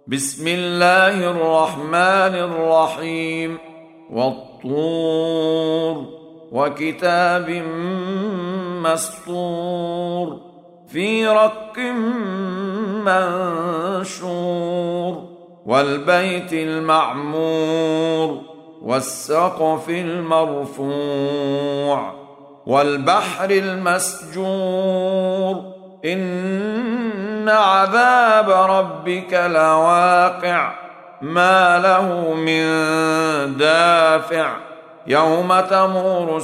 بسم الله الرحمن الرحيم. والطور وكتاب مسطور في رق منشور والبيت المعمور والسقف المرفوع والبحر المسجور إن عذاب ربك لواقع ما له من دافع يوم تمور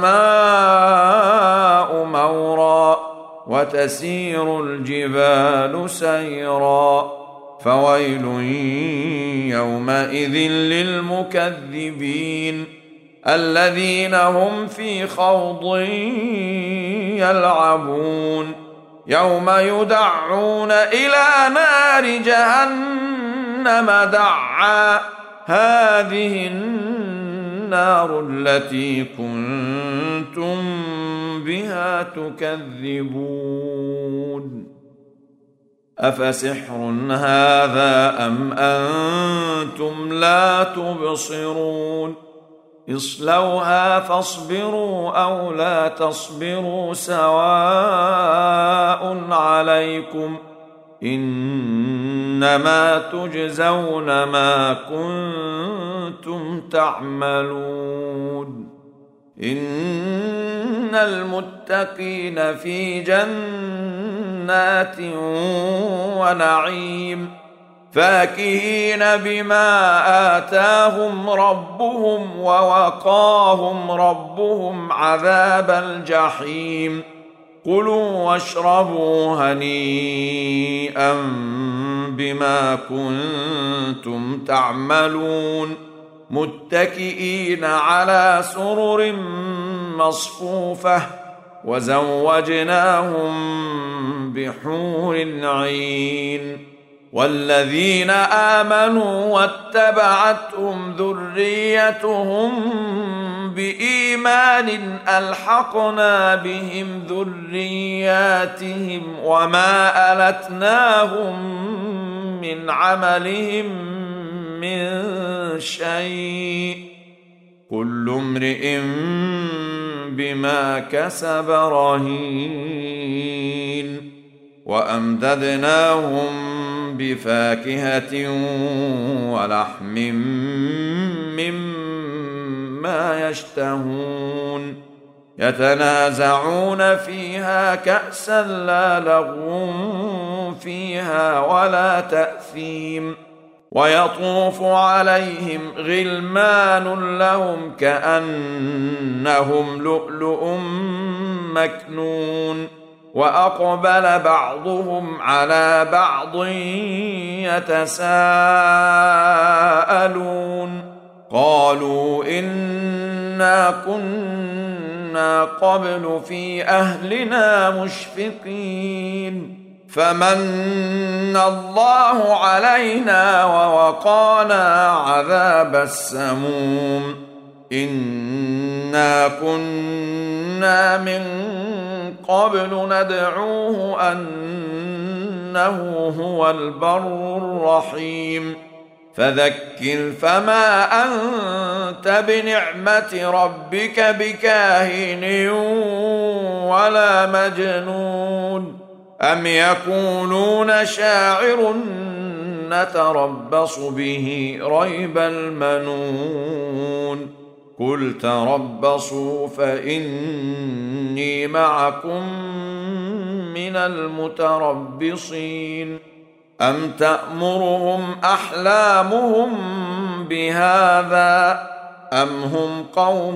السماء مورا وتسير الجبال سيرا فويل يومئذ للمكذبين الذين هم في خوض يلعبون يوم يدعون إلى نار جهنم دعا هذه النار التي كنتم بها تكذبون أفسحر هذا أم أنتم لا تبصرون اصلوها فاصبروا أو لا تصبروا سواء عليكم إنما تجزون ما كنتم تعملون إن المتقين في جنات ونعيم فاكهين بما آتاهم ربهم ووقاهم ربهم عذاب الجحيم كلوا واشربوا هنيئا بما كنتم تعملون متكئين على سرر مصفوفة وزوجناهم بحور عين والذين آمنوا واتبعتهم ذريتهم بإيمان ألحقنا بهم ذرياتهم وما ألتناهم من عملهم من شيء كل امرئ بما كسب رهين وأمددناهم بفاكهة ولحم مما يشتهون يتنازعون فيها كأسا لا لغو فيها ولا تأثيم ويطوف عليهم غلمان لهم كأنهم لؤلؤ مكنون وأقبل بعضهم على بعض يتساءلون قالوا إنا كنا قبل في أهلنا مشفقين فمن الله علينا ووقانا عذاب السموم إنا كنا من قبل ندعوه أنه هو البر الرحيم فذكر فما أنت بنعمة ربك بكاهن ولا مجنون أم يقولون شاعر نتربص به ريب المنون قل تربصوا فإني معكم من المتربصين أم تأمرهم أحلامهم بهذا أم هم قوم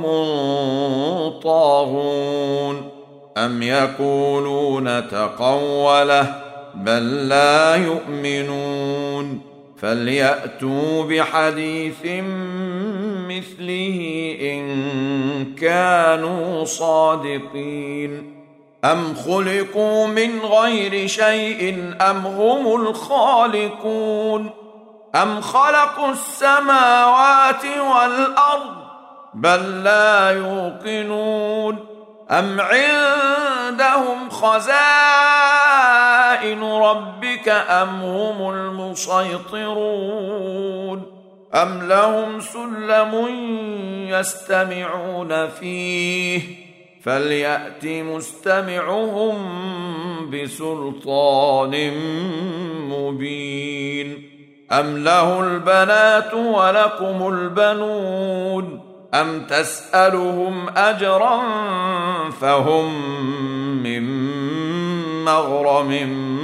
طاغون أم يقولون تقوله بل لا يؤمنون فليأتوا بحديث مثله إن كانوا صادقين أم خلقوا من غير شيء أم هم الخالقون أم خلقوا السماوات والأرض بل لا يوقنون أم عندهم خزائن خزائن ربك أم هم المسيطرون أم لهم سلم يستمعون فيه فليأت مستمعهم بسلطان مبين أم له البنات ولكم البنون أم تسألهم أجرا فهم من مغرم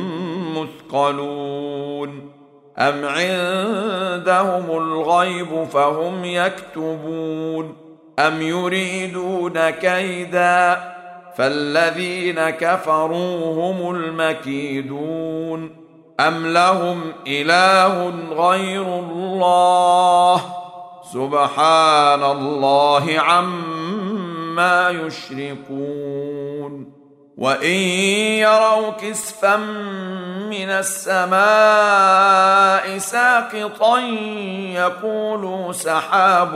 مثقلون أم عندهم الغيب فهم يكتبون أم يريدون كيدا فالذين كفروا هم المكيدون أم لهم إله غير الله سبحان الله عما يشركون وإن يروا كسفا من السماء ساقطا يقولوا سحاب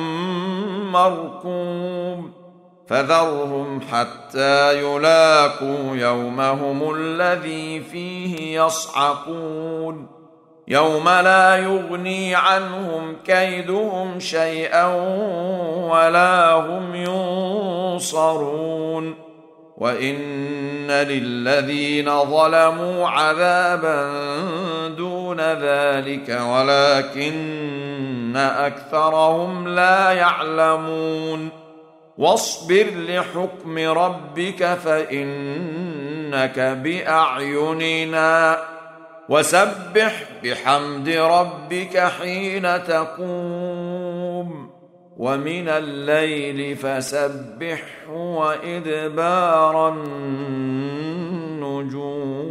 مركوم فذرهم حتى يلاقوا يومهم الذي فيه يصعقون يوم لا يغني عنهم كيدهم شيئا ولا هم ينصرون وإن للذين ظلموا عذابا دون ذلك ولكن أكثرهم لا يعلمون واصبر لحكم ربك فإنك بأعيننا وسبح بحمد ربك حين تقوم ومن الليل فسبحه وإدبار النجوم